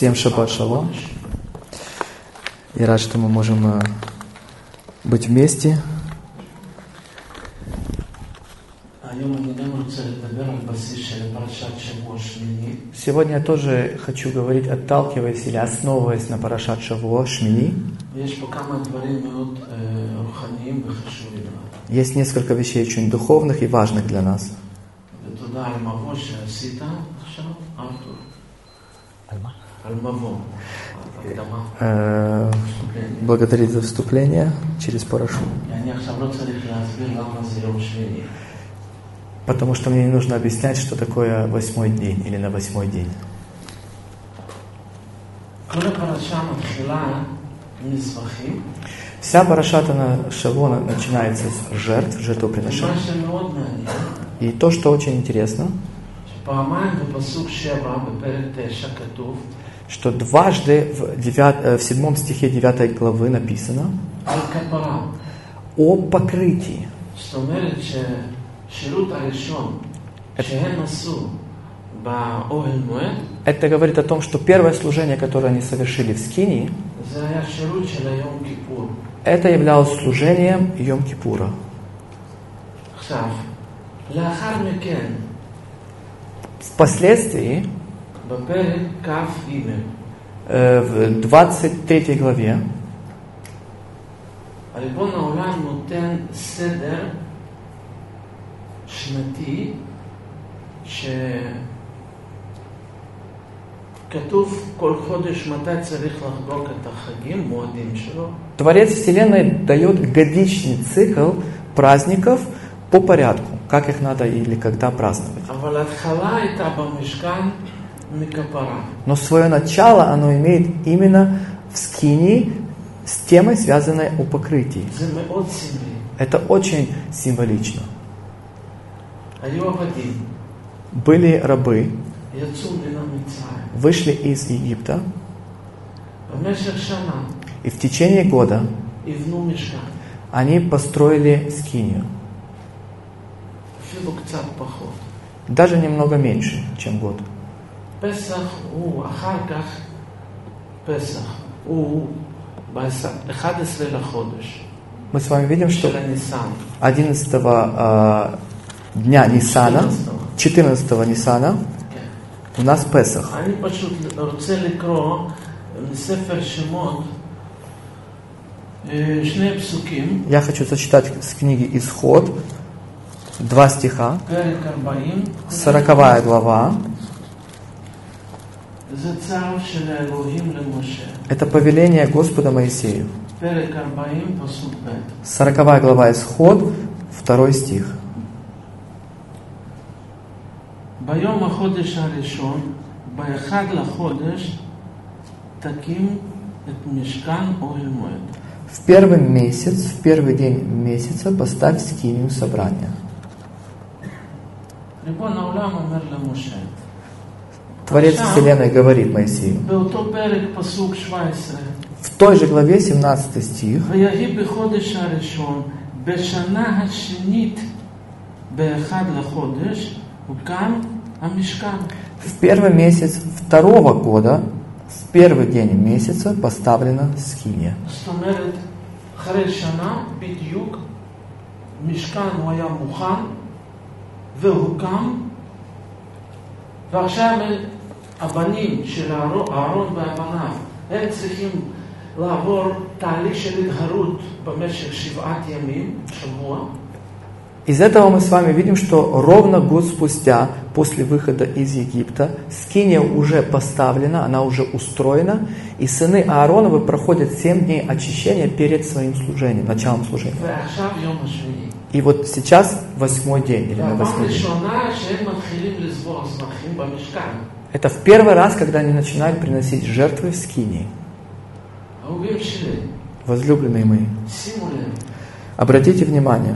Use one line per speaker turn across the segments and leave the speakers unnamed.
Всем шаббат шалом. Я рад, что мы можем быть вместе. Сегодня я тоже хочу говорить, отталкиваясь или основываясь на парашат Шавуо, Шмини. Есть несколько вещей очень духовных и важных для нас. Благодарить за вступление через парашу. Потому что мне не нужно объяснять, что такое 8-й день или на 8-й день. Вся парашата на Шавуо начинается с жертв, жертвоприношений. И то, что очень интересно, что дважды в 7 стихе 9 главы написано о покрытии. Это говорит о том, что первое служение, которое они совершили в Скинии, это являлось служением Йом-Кипура. Впоследствии, в 23 главе, Творец Вселенной дает годичный цикл праздников по порядку, как их надо или когда праздновать. Но свое начало оно имеет именно в Скинии с темой, связанной о покрытии. Это очень символично. Были рабы, вышли из Египта, и в течение года они построили Скинию. Даже немного меньше, чем год. Мы с вами видим, что 11 дня Ниссана, 14 Ниссана, у нас Песах. Я хочу зачитать с книги Исход 2 стиха, 40 глава. Это повеление Господа Моисею. 40 глава Исход, 2 стих. В первый месяц, в первый день месяца поставь скинию собрания. Творец Вселенной говорит Моисею. В той же главе 17 стих. В первый месяц второго года, в первый день месяца поставлена скиния.
ועכשיו הבנים של אהרון והבניו, הם צריכים לעבור תהליך של התהרות במשך 7 ימים, שבוע.
Из этого мы с вами видим, что ровно год спустя, после выхода из Египта, скиния уже поставлена, она уже устроена, и сыны Аароновы проходят 7 дней очищения перед своим служением, началом служения. И вот сейчас 8-й день, или на 8-й день. Это в первый раз, когда они начинают приносить жертвы в скинии. Возлюбленные мои, обратите внимание,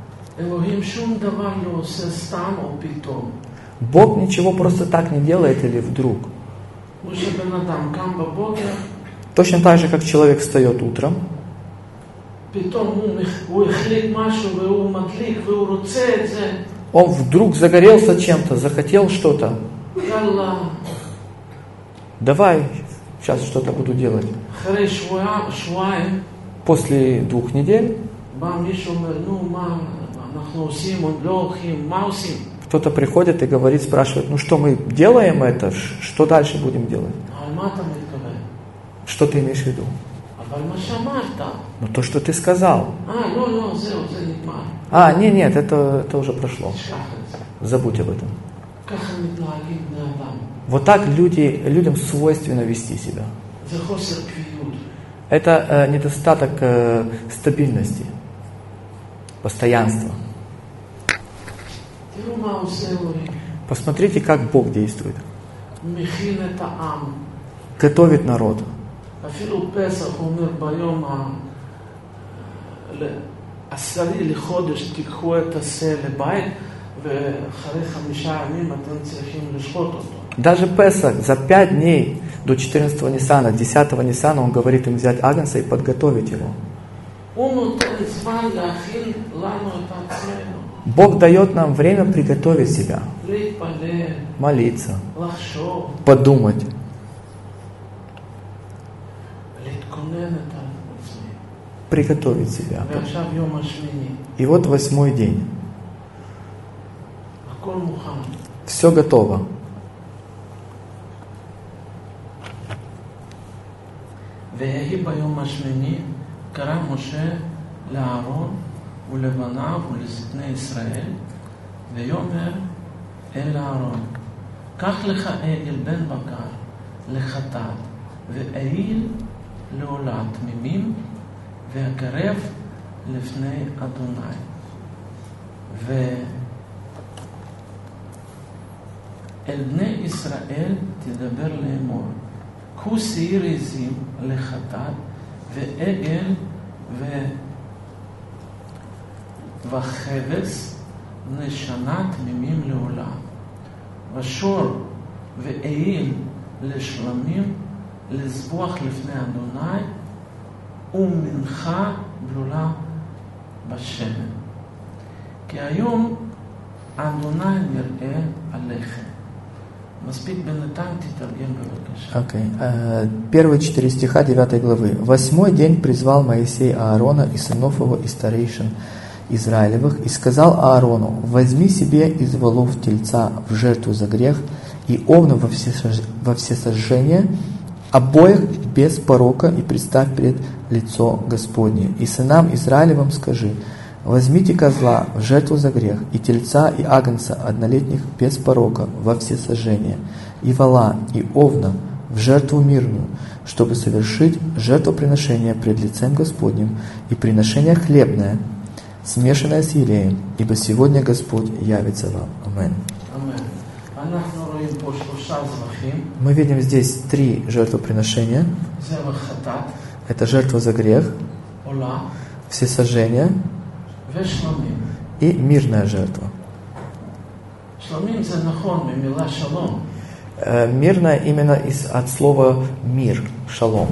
Бог ничего просто так не делает или вдруг. Точно так же, как человек встает утром, он вдруг загорелся чем-то, захотел что-то. Давай, сейчас что-то буду делать.
אחרי שבועיים,
После 2 недель
בא מישהו אומר, נו, מה אנחנו עושים, עוד לא הולכים, מה עושים?
кто-то приходит и говорит, спрашивает, ну что мы делаем это, что дальше будем делать?
על מה אתה מתכוון?
Что ты имеешь в виду?
אבל מה שאמרת.
Ну то, что ты сказал.
לא, זהו, זה נגמר.
Нет, это уже прошло.
תשכח את זה.
Забудь об этом.
ככה מתנהגים בני אדם.
Вот так людям свойственно вести себя.
זה חוסר קביעות.
Это недостаток стабильности, постоянства.
תראו מה עושה אלוהים.
Посмотрите, как Бог действует.
מכין את העם.
Готовит народ.
אפילו פסח הוא אומר ביום העשירי לחודש תיקחו את השה לבית ואחרי 5 ימים אתם צריכים לשחוט אותו.
Даже Песах за 5 дней до 14-го Ниссана, 10-го Ниссана он говорит им взять агнца и подготовить его.
הוא נותן זמן להכין לנו את עצמנו.
Бог дает нам время приготовить себя,
להתפלל,
молиться,
לחשוב,
подумать,
להתכונן את עצמי.
приготовить себя.
ועכשיו יום השמיני.
И вот 8-й день.
הכל מוכן.
Все готово.
ויהי ביום השמיני קרא משה לאהרון ולבניו ולזקני ישראל ויאמר אל אהרון קח לך עגל בן בקר לחטאת ועיל לעולה תמימים והקרב לפני אדוני ואל בני ישראל תדבר לאמור קחו שעיר עזים לחטאת ועגל וחבס נשנה תמימים לעולה ושור ועיל לשלמים לזבוח לפני אדוני ומנחה בלולה בשמן כי היום אדוני נראה עליכם. מספיק בינתיים תתרגם בבקשה.
Первые 4 стиха 9 главы. 8-й день призвал Моисей Аарона и сынов его и старейшин Израилевых и сказал Аарону: возьми себе из волов тельца в жертву за грех и овна во всесожжение, обоих без порока, и представь пред лицо Господне. И сынам Израилевым скажи: возьмите козла в жертву за грех, и тельца, и агнца однолетних без порока во всесожжение, и вола, и овна в жертву мирную, чтобы совершить жертвоприношение пред лицем Господним и приношение хлебное, смешанное с елеем, ибо сегодня Господь явится вам. Аминь. Мы видим здесь 3 жертвоприношения. Это жертва за грех, всесожжение и мирная жертва. Мирная именно от слова мир, шалом.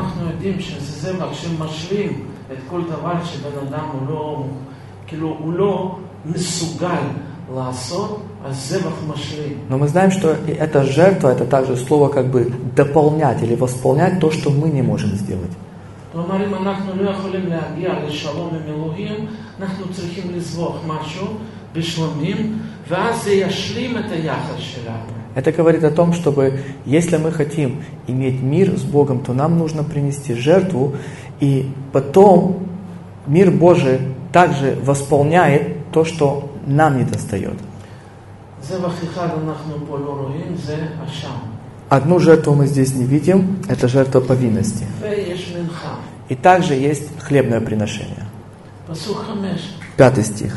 Но мы знаем, что эта жертва, это также слово как бы дополнять или восполнять то, что мы не можем сделать.
כלומר, אם אנחנו לא יכולים להגיע לשלום עם אלוהים, אנחנו צריכים לזבוח משהו בשלמים, ואז זה ישלים את היחס שלנו.
Это говорит о том, чтобы, если мы хотим иметь мир с Богом, то нам нужно принести жертву, и потом мир Божий также восполняет то, что нам не достает. Одну жертву мы здесь не видим, это жертва повинности. И также есть хлебное приношение. 5 стих.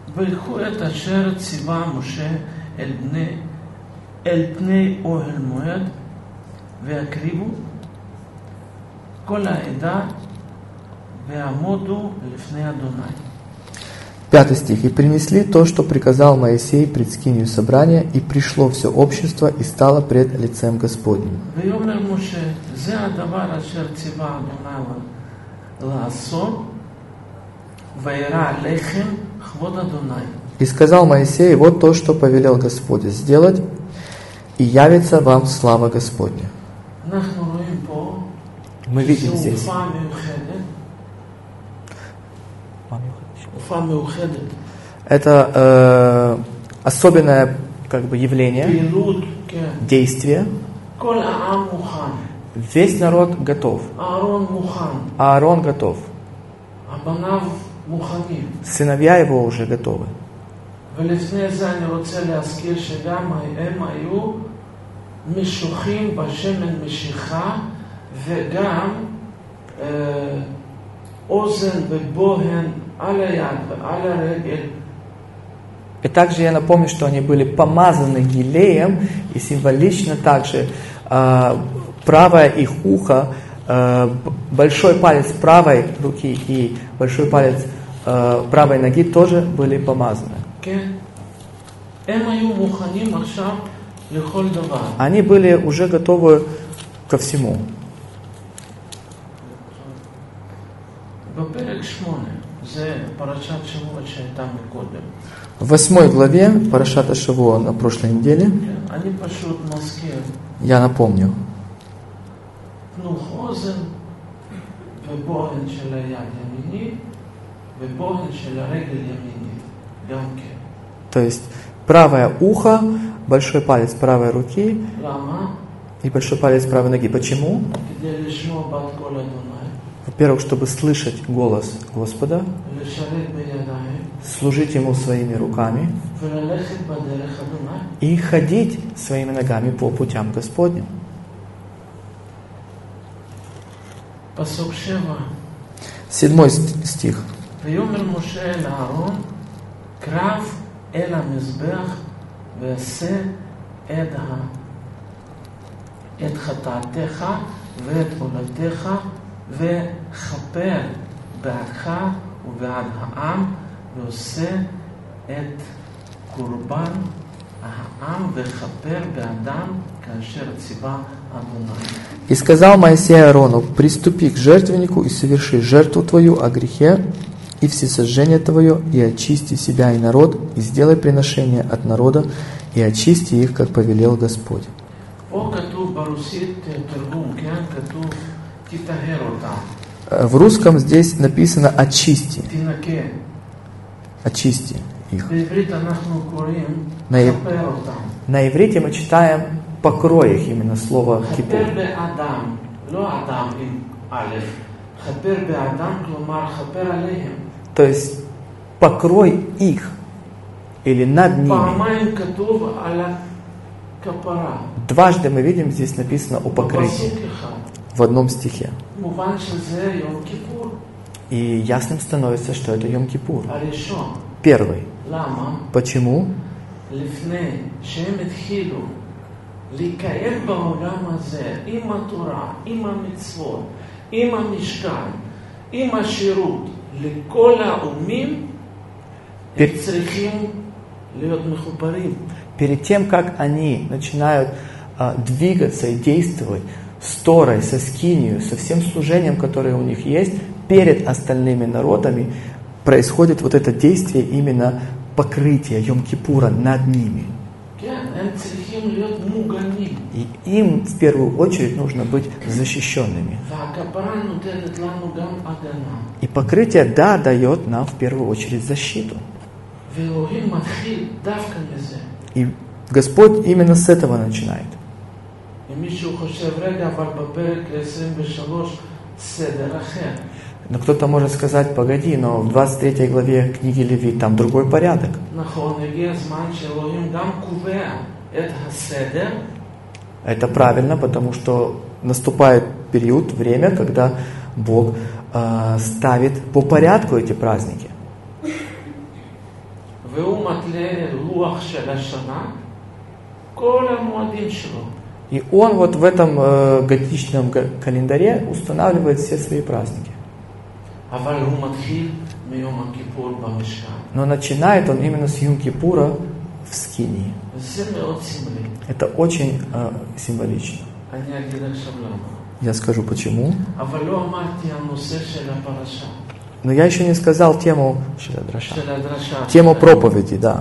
Пятый стих. «И принесли то, что приказал Моисей пред скинию собрания, и пришло все общество, и стало пред лицем Господним». «И сказал Моисей: вот то, что повелел Господь сделать, и явится вам слава Господня». Мы видим здесь. Это особенное явление, действие. Весь народ готов. Аарон готов. Сыновья его уже готовы. И также я напомню, что они были помазаны елеем, и символично также правое их ухо, большой палец правой руки и большой палец правой ноги тоже были помазаны. Они были уже готовы ко всему. В 8 главе Парашата Шавуа на прошлой неделе я напомню. То есть правое ухо, большой палец правой руки и большой палец правой ноги. Почему? Во-первых, чтобы слышать голос Господа, служить Ему своими руками и ходить своими ногами по путям Господним. 7 стих.
ויאמר משה אל אהרון, קרב אל המזבח ועשה את חטאתך ואת עולתך וכפר בעדך ובעד העם ועושה את קורבן העם וכפר בעדם כאשר ציווה אדוני.
И сказал Моисей Аарону: приступи к жертвеннику и соверши жертву твою о грехе и всесожжение твое, и очисти себя и народ, и сделай приношение от народа, и очисти их, как повелел Господь. В русском здесь написано «очисти». Очисти их. На иврите мы читаем «покрой их», именно слово «кипур». То есть покрой их или над ними. Дважды мы видим, здесь написано о покрытии в одном стихе. И ясным становится, что это Йом-Кипур. Первый. Почему? Перед тем, как они начинают двигаться и действовать с Торой, со скинию, со всем служением, которое у них есть, перед остальными народами происходит вот это действие именно покрытия Йом-Кипура над ними. И им в первую очередь нужно быть защищенными. И покрытие, да, дает нам в первую очередь защиту. И Господь именно с этого начинает. Но кто-то может сказать: погоди, но в 23 главе книги Левит там другой порядок. Это правильно, потому что наступает период, время, когда Бог ставит по порядку эти праздники. И Он вот в этом годичном календаре устанавливает все свои праздники. Но начинает Он именно с Йом-Кипура в Скинии. Это очень символично. Я скажу почему. Но я еще не сказал тему тему проповеди, да.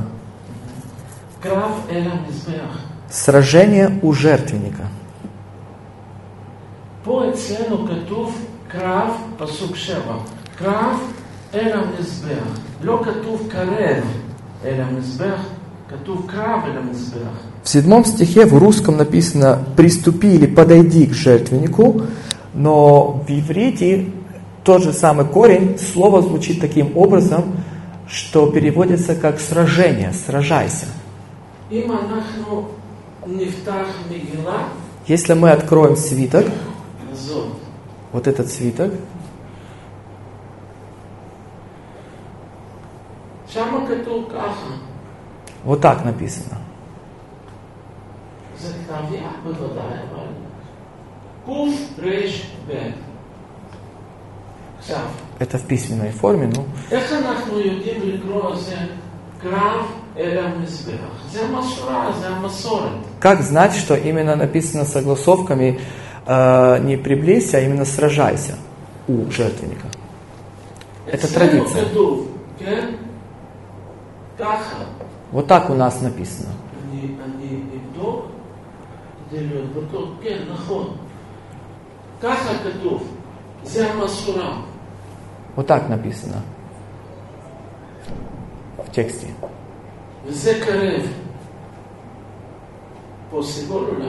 Сражение у жертвенника.
פה אצלנו כתוב קרב, פסוק 7. קרב אל המזבח. לא כתוב קרב אל המזבח, כתוב קרב אל המזבח.
В 7 стихе в русском написано «приступи» или «подойди к жертвеннику», но в иврите тот же самый корень, слово звучит таким образом, что переводится как «сражение», «сражайся».
אם אנחנו נפתח מגילה,
Если мы откроем свиток,
זאת,
вот этот свиток,
שמה כתוב ככה.
вот так написано.
זה כתב יד בוודאי, אבל קוף רש ב'. עכשיו,
Это в письменной форме, ну,
איך אנחנו יודעים לקרוא לזה קרב אל המזבח? זה המסורה, זה המסורת.
как знать, что именно написано согласовками не приблизься, а именно сражайся у жертвенника? Это традиция.
אצלנו כתוב, כן? ככה.
Вот так у нас написано.
אני אבדוק כדי להיות בטוח, כן, נכון. ככה כתוב, זה המסורה.
Вот так написано в תקסטе.
וזה קרב. פה סיבול אולי.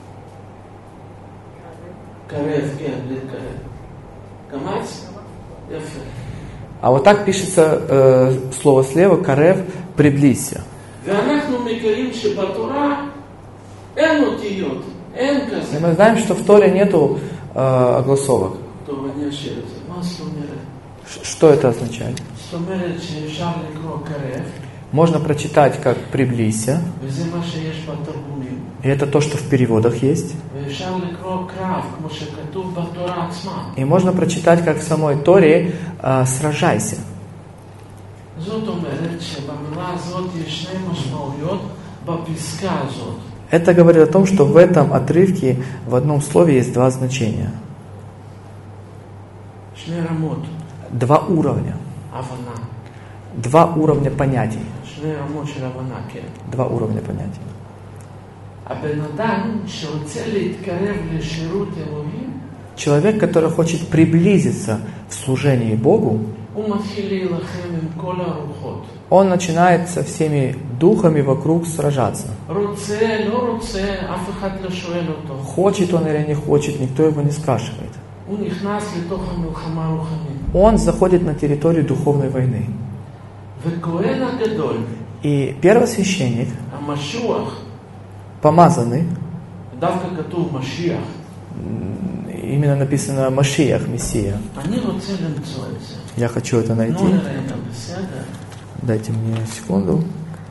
קרב, כן, להתקרב. קמץ? יפה.
А вот так пишется слово слева, карев, приблизься.
ואנחנו מכירים שבתורה אין אותיות, אין
И
כזה.
мы знаем, что в Торе нету огласовок.
טוב, אני אשאיר את זה. מה זאת אומרת?
Что это означает?
זאת אומרת שאפשר לקרוא קרב,
Можно прочитать как «приблизься»,
וזה מה שיש בתרגומים.
и это то, что в переводах есть.
ואפשר לקרוא קרב, כמו שכתוב בתורה עצמה.
И можно прочитать как в самой Торе «сражайся».
זאת אומרת שבמילה הזאת יש שני משמעויות בפסקה הזאת.
Это говорит о том, что в этом отрывке в одном слове есть два значения.
שני רמות,
Два уровня.
הבנה.
Два уровня понятий.
שני רמות של הבנה, כן.
Два уровня понятий.
הבן אדם שרוצה להתקרב לשירות אלוהים,
Человек, который хочет приблизиться в служении Богу,
הוא מתחיל להילחם עם כל הרוחות.
он начинает со всеми духами вокруг сражаться.
רוצה, לא רוצה, אף אחד לא שואל אותו.
Хочет он или не хочет, никто его не спрашивает.
הוא נכנס לתוך המלחמה הרוחנית.
Он заходит на территорию духовной войны.
וכהן הגדול,
И первосвященник,
המשוח,
помазанный,
דווקא כתוב משיח,
именно написано Машиах, Мессия.
אני רוצה למצוא את זה.
Я хочу это найти.
נו נראה את בסדר.
Дайте мне секунду.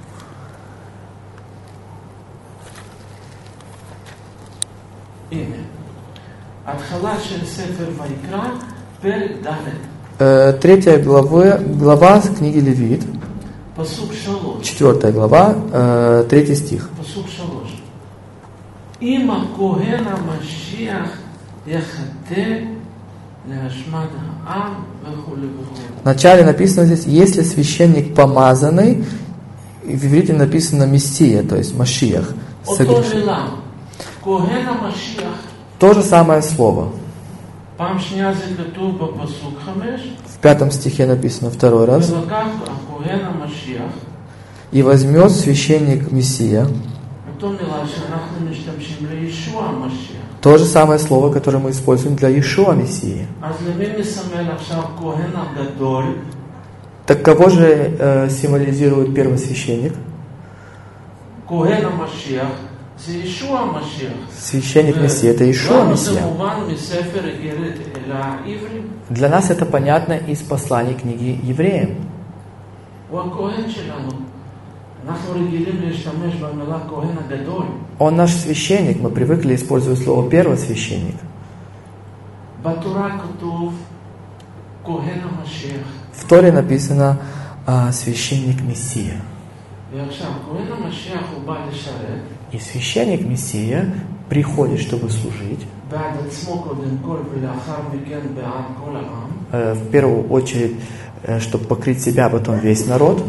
הנה, התחלה של ספר ויקרא, פרק ד'.
3 глава книги Левит,
פסוק 3.
4 глава, 3 стих.
פסוק 3. אם הכהן המשיח יחטא להשמד העם וכו' וכו'.
Вначале написано здесь, если священник помазанный, в иврите написано Мессия, то есть Машиах.
אותו מילה, כהן המשיח.
То же самое слово.
פעם שנייה זה כתוב בפסוק 5.
В 5 стихе написано второй раз.
ולקח הכהן המשיח.
И возьмет священник Мессия.
אותו מילה שאנחנו משתמשים לישוע המשיח.
То же самое слово, которое мы используем для Иешуа Мессии.
אז למי מסמל עכשיו כהן הגדול?
Так кого же символизирует первосвященник?
כהן המשיח זה ישוע המשיח.
Священник Мессия, это Иешуа
לנו זה
Мессия.
מובן מספר לעברים.
Для нас это понятно из посланий книги Евреям.
הוא הכהן שלנו. אנחנו רגילים להשתמש במילה כהן הגדול.
Он наш священник, мы привыкли использовать слово первосвященник.
בתורה כתוב כהן המשיח.
В Торе написано священник Мессия.
ועכשיו, כהן המשיח הוא בא לשרת.
И священник Мессия приходит, чтобы служить.
בעד עצמו קודם כל ולאחר מכן בעד כל העם.
В первую очередь, чтобы покрыть себя, а потом весь народ.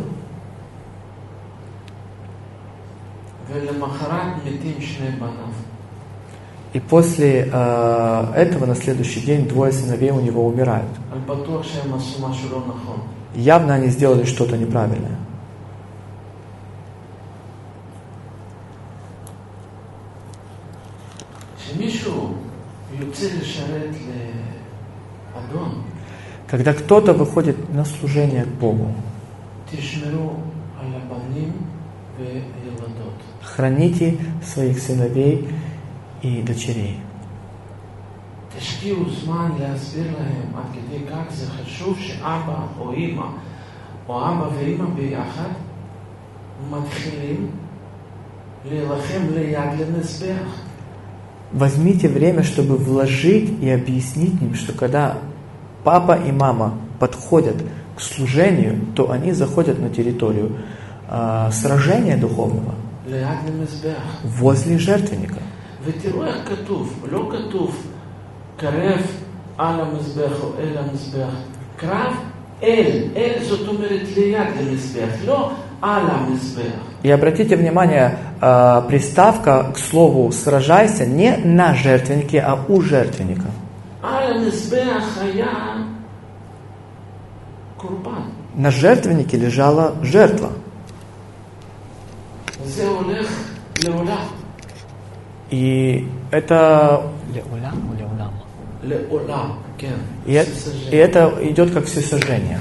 ולמחרת מתים שני בניו.
И после этого на следующий день двое сыновей у него умирают.
אני בטוח שהם עשו משהו לא נכון.
Явно они сделали что-то неправильное.
כשמישהו יוצא לשרת לאדון,
Когда кто-то выходит на служение к Богу,
תשמרו על הבנים וילדות.
храните своих сыновей и дочерей.
תשקיעו זמן להסביר להם עד כדי כך זה חשוב שאבא או אמא או אבא ואמא ביחד מתחילים להילחם ליד למזבח.
Возьмите время, чтобы вложить и объяснить им, что когда папа и мама подходят к служению, то они заходят на территорию сражения духовного
ליד למזבח.
возле жертвенника.
ותראו איך כתוב, לא כתוב קרב על המזבח או אל המזבח, קרב אל זאת אומרת ליד למזבח, לא על המזבח.
И обратите внимание, приставка к слову «сражайся» не на жертвеннике, а у жертвенника.
על המזבח היה קורבן.
На жертвеннике лежала жертва.
זה הולך לעולם.
И это...
לעולם, כן.
И это идет как всесожжение.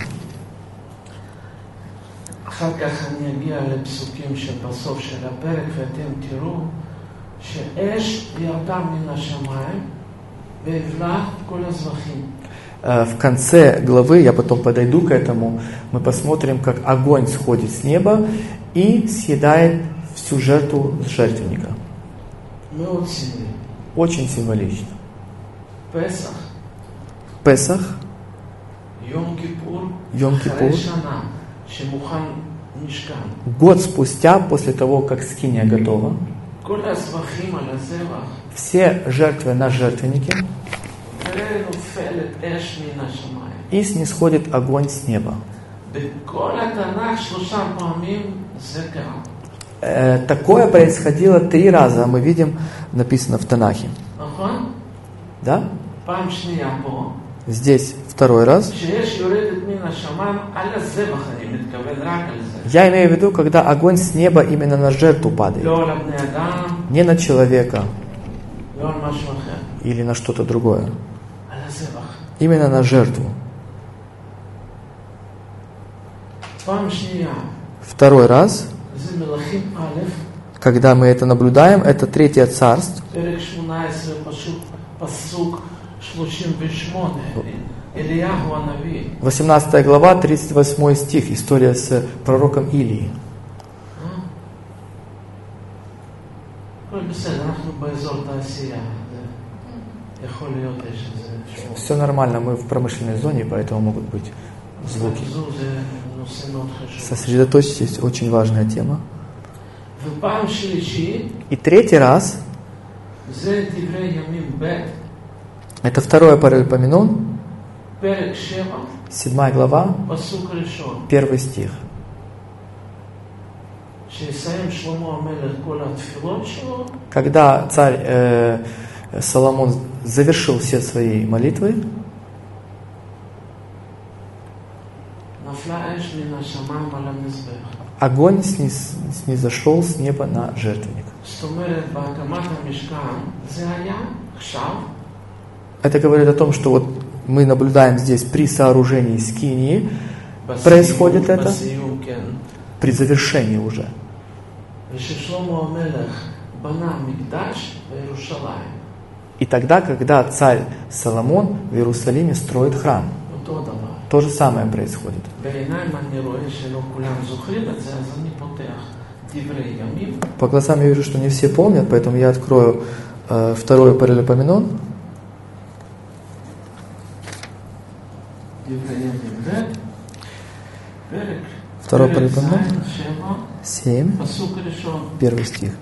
אחר כך אני אגיע לפסוקים שבסוף של הפרק ואתם תראו שאש ירדה מן השמיים והבלעה כל הזבחים.
В конце главы, я потом подойду к этому, мы посмотрим, как огонь сходит с неба и съедает всю жертву с жертвенника.
מאוד סמלי.
Очень символично.
פסח.
Песах,
יום כיפור.
Йом Кипур.
אחרי שנה שמוכן משכן.
Год спустя, после того, как скиния готова,
כל הזבחים על הזבח.
все жертвы на жертвеннике,
ונופלת אש מן השמיים.
и снисходит огонь с неба.
בכל התנ"ך 3 פעמים זה קרה.
Такое происходило 3 раза, мы видим, написано в Танахе.
נכון?
Да?
פעם שנייה פה.
Здесь 2 раз.
שיש יורדת מן השמיים על הזבח, אני מתכוון רק על זה.
Я имею в виду, когда огонь с неба именно на жертву падает.
לא על הבני אדם,
Не на человека
לא על משהו אחר.
или на что-то другое.
על הזבח.
Именно на жертву.
פעם שנייה.
2 раз,
זה מלכים א',
когда мы это наблюдаем, это 3 царств,
פרק 18, פסוק 38, אליהו הנביא.
18 глава, 38 стих, история с пророком Илии.
הכל בסדר, אנחנו באזור תעשייה. יכול להיות יש איזה שום.
Все нормально, мы в промышленной зоне, поэтому могут быть звуки.
זו זה נושא מאוד חשוב.
Сосредоточьтесь, очень важная тема.
ופעם שלישי,
И 3 раз,
זה דברי ימים ב',
это 2 Паралипоменон,
פרק 7,
7 глава,
פסוק ראשון.
1 стих.
שיסיים שלמה המלך כל התפילות שלו,
Когда царь Соломон завершил все свои молитвы,
נפלה אש מן השמיים על המזבח.
огонь снизошел с неба на жертвенник.
זאת אומרת, בהקמת המשכן, זה היה עכשיו,
Это говорит о том, что вот мы наблюдаем здесь при сооружении скинии, происходит это
בסיום, כן.
при завершении уже.
וששלמה המלך בנה מקדש בירושלים.
И тогда, когда царь Соломон в Иерусалиме строит храм,
אותו דבר.
то же самое происходит.
בעיניים אני רואה שלא כולם זוכרים את זה, אז אני פותח דברי ימים.
По глазам я вижу, что не все помнят, поэтому я открою 2 Паралипоменон.
דברי ימים ב', פרק
2 Паралипоменон,
7,
7,
פסוק ראשון.
1 стих.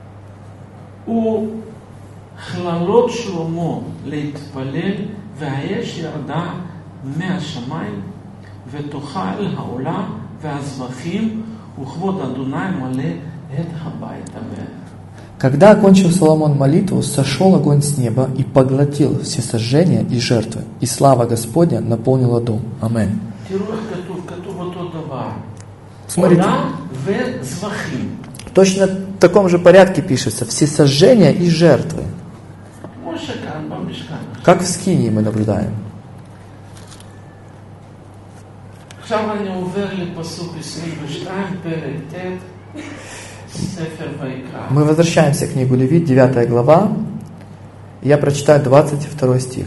וכללות שלמה להתפלל, והאש ירדה מהשמיים, ותאכל העולם והזבחים, וכבוד אדוני מלא את הבית.
Когда окончил Соломон молитву, сошел огонь с неба и поглотил все сожжения и жертвы, и слава Господня наполнила дом. Аминь. Смотрите, точно в таком же порядке пишется все сожжения и жертвы. Как в Скинии мы наблюдаем. Мы возвращаемся к книгу Левит, 9 глава. Я прочитаю 22 стих.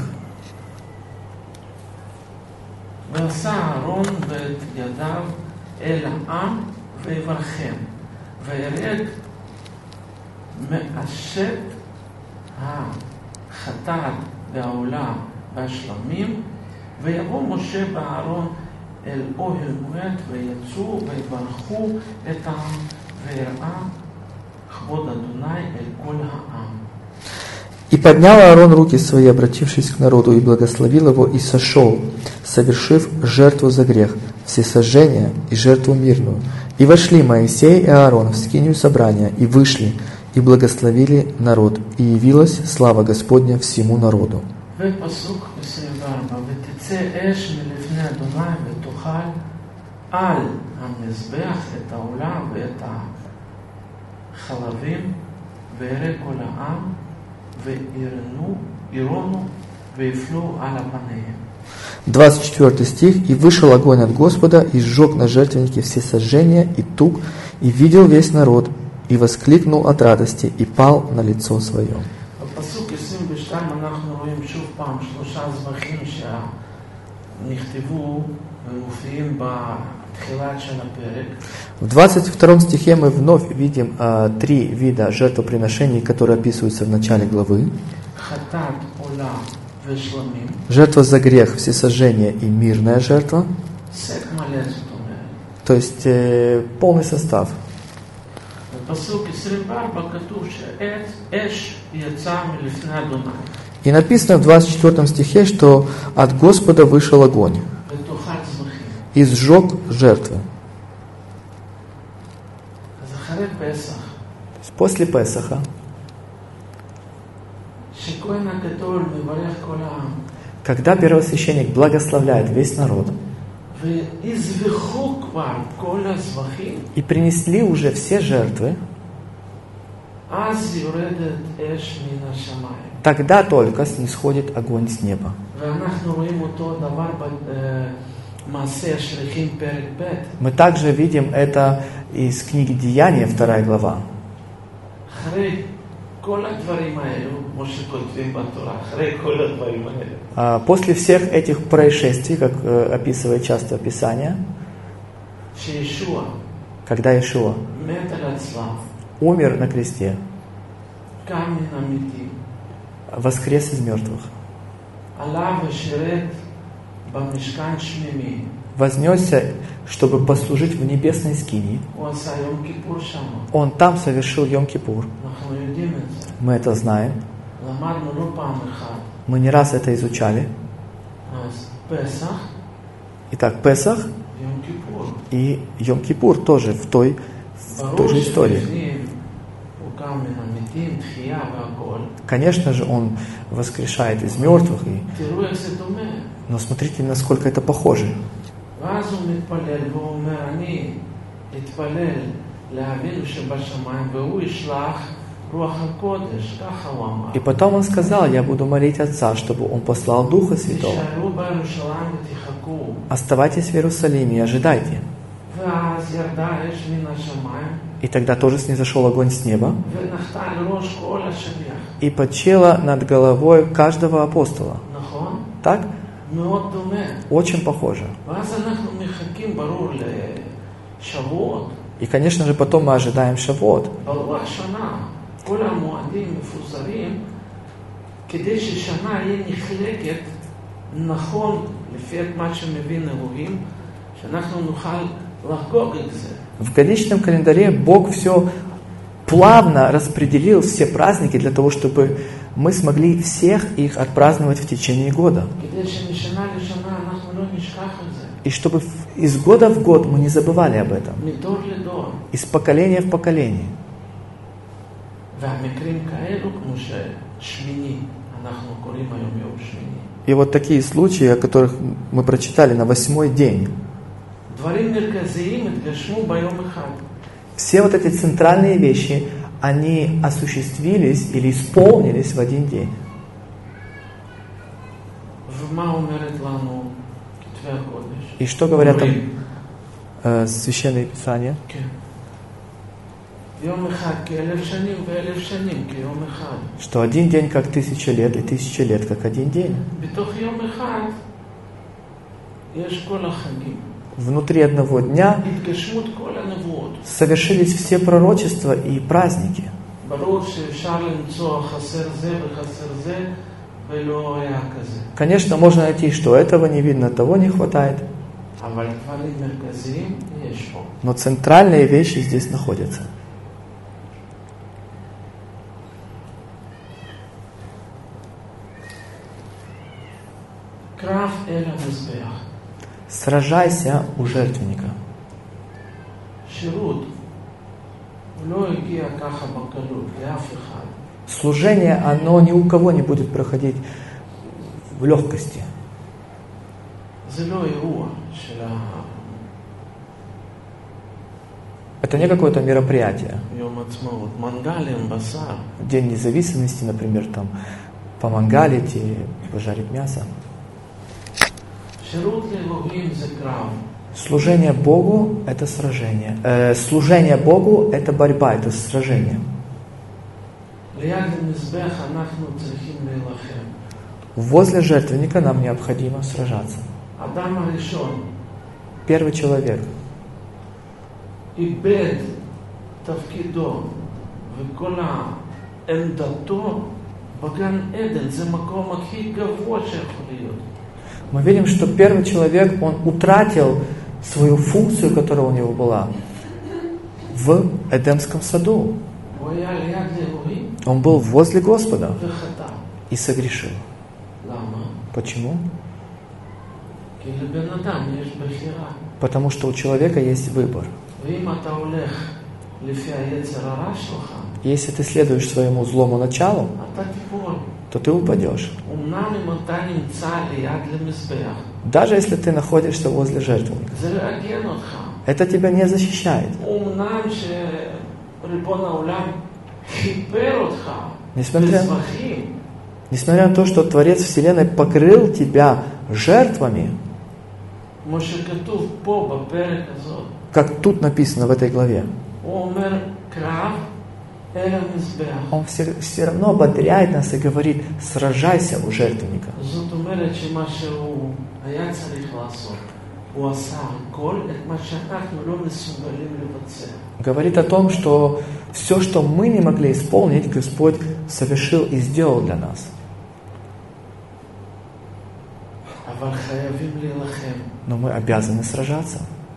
ויבוא משה ואהרון אל אוהל מועד ויצאו ויברכו את העם ויראה כבוד אדוני אל כל העם.
И поднял Аарон руки свои, обратившись к народу, и благословил его, и сошел, совершив жертву за грех, всесожжение и жертву мирную. И вошли Моисей и Аарон в скинию собрания, и вышли, и благословили народ, и явилась слава Господня всему народу.
ופסוק 24, ותצא אש מלפני אדוני ותאכל על המזבח את העולה ואת החלבים, וירא כל העם, ויראונו ויפלו על פניהם.
24 стих. «И вышел огонь от Господа, и сжег на жертвеннике все сожжения и тук, и видел весь народ, и воскликнул от радости, и пал на лицо свое».
בפסוק 22 אנחנו רואים שוב פעם שלושה זבחים שנכתבו ומופיעים בתחילת של הפרק.
В 22 стихе мы вновь видим три вида жертвоприношений, которые описываются в начале главы.
חטאת, עולה ושלמים.
Жертва за грех, всесожжение и мирная жертва.
סט מלא זאת אומרת.
То есть полный состав.
בפסוק 24 כתוב שאש יצא מלפני אדוני.
И написано в 24 стихе, что от Господа вышел огонь
ותאכל זבחים.
и сжег жертвы.
אז אחרי פסח.
После Песаха,
שכהן הגדול מברך כל העם.
когда первосвященник благословляет весь народ,
ויזבחו כבר כל הזבחים.
и принесли уже все жертвы,
אז יורדת אש מן השמיים.
тогда только снисходит огонь с неба.
ואנחנו רואים אותו דבר במעשה השליחים פרק ב'.
Мы также видим это из книги Деяния, 2 глава.
אחרי כל הדברים האלו, כמו שכותבים בתורה, אחרי כל הדברים האלו.
После всех этих происшествий, как описывает часто Писание,
שישוע
когда Иешуа
מת על הצלב,
умер на кресте,
קם מן המתים,
воскрес из мертвых,
עלה ושירת במשכן שמימי.
вознесся, чтобы послужить в небесной скинии.
הוא עשה יום כיפור שם.
Он там совершил Йом-Кипур.
אנחנו יודעים את זה.
Мы это знаем.
למדנו לא פעם אחת.
Мы не раз это изучали.
אז פסח,
Итак, Песах
יום כיפור.
и Йом-Кипур тоже в той же истории.
שבפנים הוא קם מן המתים, תחייה והכל.
Конечно же, он воскрешает из мертвых.
תראו איך זה דומה.
Но смотрите, насколько это похоже.
ואז הוא מתפלל והוא אומר, אני אתפלל לאבינו שבשמיים והוא ישלח רוח הקודש, ככה הוא אמר.
И потом он сказал, я буду молить Отца, чтобы Он послал Духа Святого.
תישארו בירושלים ותחכו.
Оставайтесь в Иерусалиме и ожидайте.
ואז ירדה אש מן השמיים
И тогда тоже снизошел огонь с неба
ונחתה על ראש כל השליח.
и почила над головой каждого апостола.
נכון?
Так?
מאוד דומה.
Очень похоже.
ואז אנחנו מחכים, ברור, לשבועות.
И, конечно же, потом мы ожидаем Шавуот.
ברוח שנה, כל המועדים מפוזרים, כדי ששנה יהיה נחלקת נכון, לפי מה שמבין אלוהים, שאנחנו נוכל לחגוג את זה.
В годичном календаре Бог все плавно распределил все праздники для того, чтобы мы смогли всех их отпраздновать в течение года.
כדי שמשנה לשנה אנחנו לא נשכח את זה.
И чтобы из года в год мы не забывали об этом.
מדור לדור.
Из поколения в поколение.
והמקרים כאלו, כמו ששמיני, אנחנו קוראים היום יום שמיני.
И вот такие случаи, о которых мы прочитали на 8-й день.
דברים מרכזיים התגשמו ביום אחד.
Все вот эти центральные вещи, они осуществились или исполнились в один день.
ומה אומרת לנו כתבי הקודש?
И что говорят там священные писания?
כן. יום אחד כאלף שנים ואלף שנים כיום אחד.
Что один день как 1000 лет, и 1000 лет как один день.
בתוך יום אחד יש כל החגים.
Внутри одного дня
התגשמות כל הנבואות.
совершились все пророчества и праздники.
ברור שאפשר למצוא חסר זה וחסר זה ולא היה כזה.
Конечно, можно найти, что этого не видно, того не хватает.
אבל דברים מרכזיים יש פה.
Но центральные вещи здесь находятся.
קרב אל המזבח.
Сражайся у жертвенника.
שירות הוא לא הגיע ככה בקלות לאף אחד.
Служение, оно ни у кого не будет проходить в легкости.
זה לא אירוע של
Это не какое-то мероприятие.
יום עצמאות. מנגלים, בשר.
День независимости, например, там помангалить и пожарить мясо.
שירות לאלוהים זה קרב.
Служение Богу – это сражение. Служение Богу – это борьба, это сражение.
ליד המזבח אנחנו צריכים להילחם.
Возле жертвенника нам необходимо сражаться.
האדם הראשון
Первый человек
איבד תפקידו וכל עמדתו בגן עדן. זה מקום הכי גבוה שיכול להיות.
Мы видим, что первый человек, он утратил свою функцию, которая у него была, в Эдемском саду.
הוא היה ליד אלוהים
Он был возле Господа
וחטא.
и согрешил.
למה?
Почему?
כי לבן אדם יש בחירה.
Потому что у человека есть выбор.
ואם אתה הולך לפי היצר הרע שלך,
Если ты следуешь своему злому началу,
אתה תיפול.
то ты упадешь.
אמנם אם אתה נמצא ליד למזבח,
Даже если ты находишься возле жертвенника.
זה לא יגן אותך.
Это тебя не защищает.
אמנם שריבון העולם חיפר אותך
Несмотря
בזבחים,
на то, что Творец Вселенной покрыл тебя жертвами,
כמו שכתוב פה בפרק הזאת,
как тут написано в этой главе,
הוא אומר קרב אל המזבח.
Он все равно ободряет нас и говорит: сражайся у жертвенника.
זאת אומרת שמה שהוא היה צריך לעשות, הוא עשה הכל את מה שאנחנו לא מסוגלים לבצע.
Говорит о том, что все, что мы не могли исполнить, Господь совершил и сделал для нас.
אבל חייבים להילחם.
Но мы обязаны сражаться.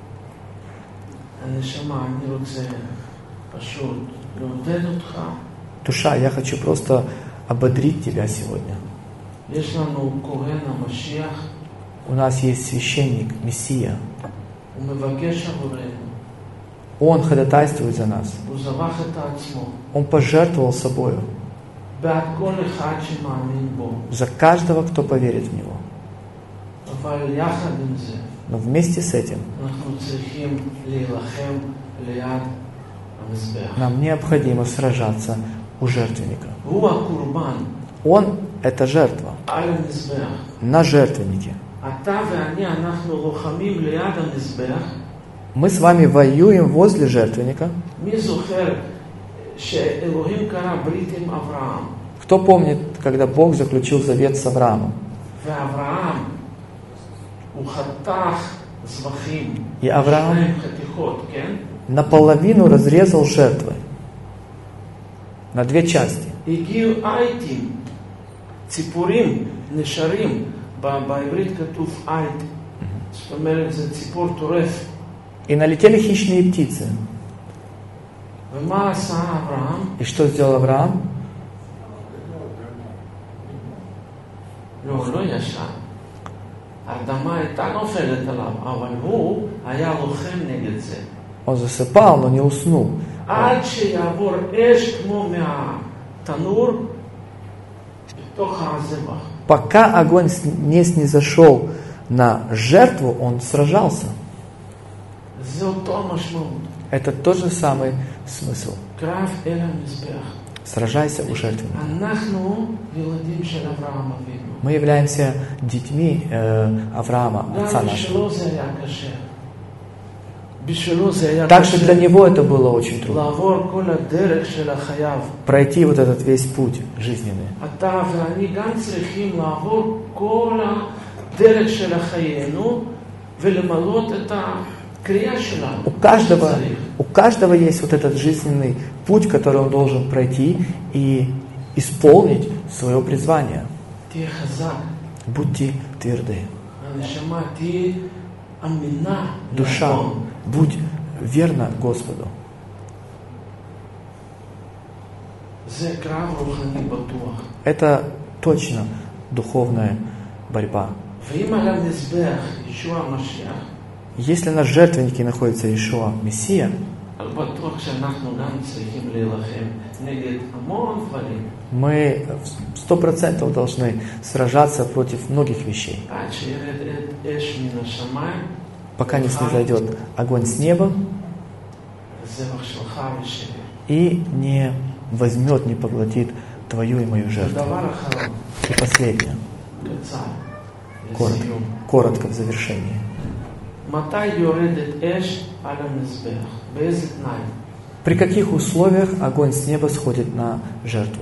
הנשמה, אני רוצה פשוט לעודד אותך.
Душа, я хочу просто ободрить тебя сегодня.
יש לנו כהן המשיח.
У нас есть священник, Мессия.
הוא מבקש עבורנו.
Он ходатайствует за нас.
הוא זבח את עצמו.
Он пожертвовал собою
בעד כל אחד שמאמין בו.
за каждого, кто поверит в Него.
אבל יחד עם זה,
Но вместе с этим
אנחנו צריכים להילחם ליד המזבח.
нам необходимо сражаться у жертвенника.
הוא הקורבן.
Он – это жертва
על המזבח.
на жертвеннике.
אתה ואני, אנחנו לוחמים ליד המזבח.
Мы с вами воюем возле жертвенника.
מי זוכר שאלוהים קרא ברית עם אברהם?
Кто помнит, когда Бог заключил завет с Авраамом?
ואברהם הוא חתך זבחים.
И Авраам
שני חתיכות, כן?
наполовину разрезал жертвы на две части.
הגיעו אייטים, ציפורים, נשרים. בעברית כתוב אייט. זאת אומרת, זה ציפור טורף.
И налетели хищные птицы.
ומה עשה אברהם?
И что сделал Авраам?
לא ישר. הרדמה הייתה נופלת עליו, אבל הוא היה לוחם נגד זה.
Он засыпал, но не уснул.
עד שיעבור אש כמו מהתנור בתוך הזבח.
Пока огонь не снизошел на жертву, он сражался.
זה אותו המשמעות.
Это тот же самый смысл.
קרב אל המזבח.
Сражайся у жертвенника.
אנחנו ילדים של אברהם אבינו.
Мы являемся детьми Авраама, отца
גם
нашего.
בשבילו זה היה קשה. בשבילו זה היה
Также
קשה.
для него это было очень трудно.
לעבור כל הדרך של החייו.
Пройти вот этот весь путь жизненный.
אתה ואני גם צריכים לעבור כל הדרך של חיינו ולמלות את הקריאה שלנו.
У каждого есть вот этот жизненный путь, который он должен пройти и исполнить свое призвание.
תהיה חזק.
Будьте тверды.
הנשמה תהיה אמינה.
Душа, будь верна Господу.
זה קרב רוחני בטוח.
Это точно духовная борьба.
ואם על המזבח ישוע המשיח,
Если на жертвеннике находится Иешуа, Мессия,
אז בטוח שאנחנו גם צריכים להילחם נגד המון דברים.
мы 100% должны сражаться против многих вещей.
עד שירד אש מן השמיים,
Пока не снизойдет огонь с неба
הזבח שלך ושלי.
и не возьмет, не поглотит твою и мою жертву.
דבר אחרון,
И последнее,
קצר, לסיום.
коротко в завершении.
מתי יורדת אש על המזבח? באיזה תנאי?
При каких условиях огонь с неба сходит на жертву?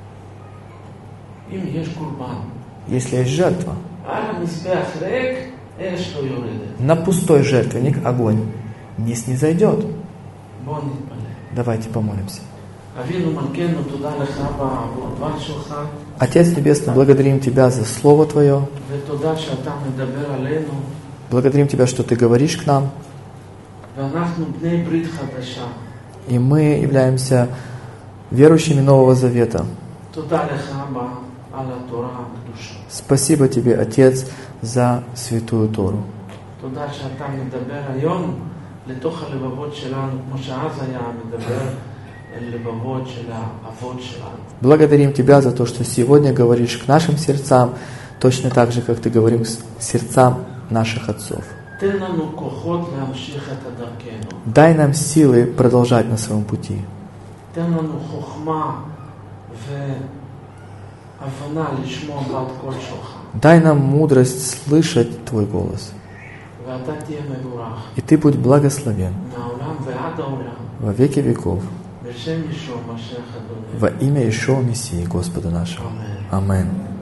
אם יש קורבן,
Если есть жертва,
על המזבח ריק, אש לא יורדת.
на пустой жертвенник огонь не снизойдет.
בואו נתפלל.
Давайте помолимся.
אבינו מלכנו, תודה לך בעבודה שלך,
Отец Небесный, благодарим Тебя за Слово Твое.
ותודה שאתה מדבר עלינו,
Благодарим Тебя, что Ты говоришь к нам.
ואנחנו בני ברית חדשה.
И мы являемся верующими Нового Завета.
תודה לך אבא על התורה הקדושה.
Спасибо Тебе, Отец, за Святую Тору.
תודה שאתה מדבר היום לתוך הלבבות שלנו, כמו שאז היה מדבר אל לבבות של האבות שלנו.
Благодарим Тебя за то, что сегодня говоришь к нашим сердцам, точно так же, как Ты говоришь к сердцам наших отцов.
תן לנו כוחות להמשיך את הדרכנו.
Дай нам силы продолжать на своем пути.
תן לנו חוכמה והבנה לשמוע בת קול שלך.
Дай нам мудрость слышать Твой голос.
ואתה תהיה מבורך.
И Ты будь благословен
מהעולם ועד העולם.
во веки веков.
בשם ישוע משיח אדוני.
Во имя Иешуа Мессии, Господа нашего.
Аминь.
Аминь.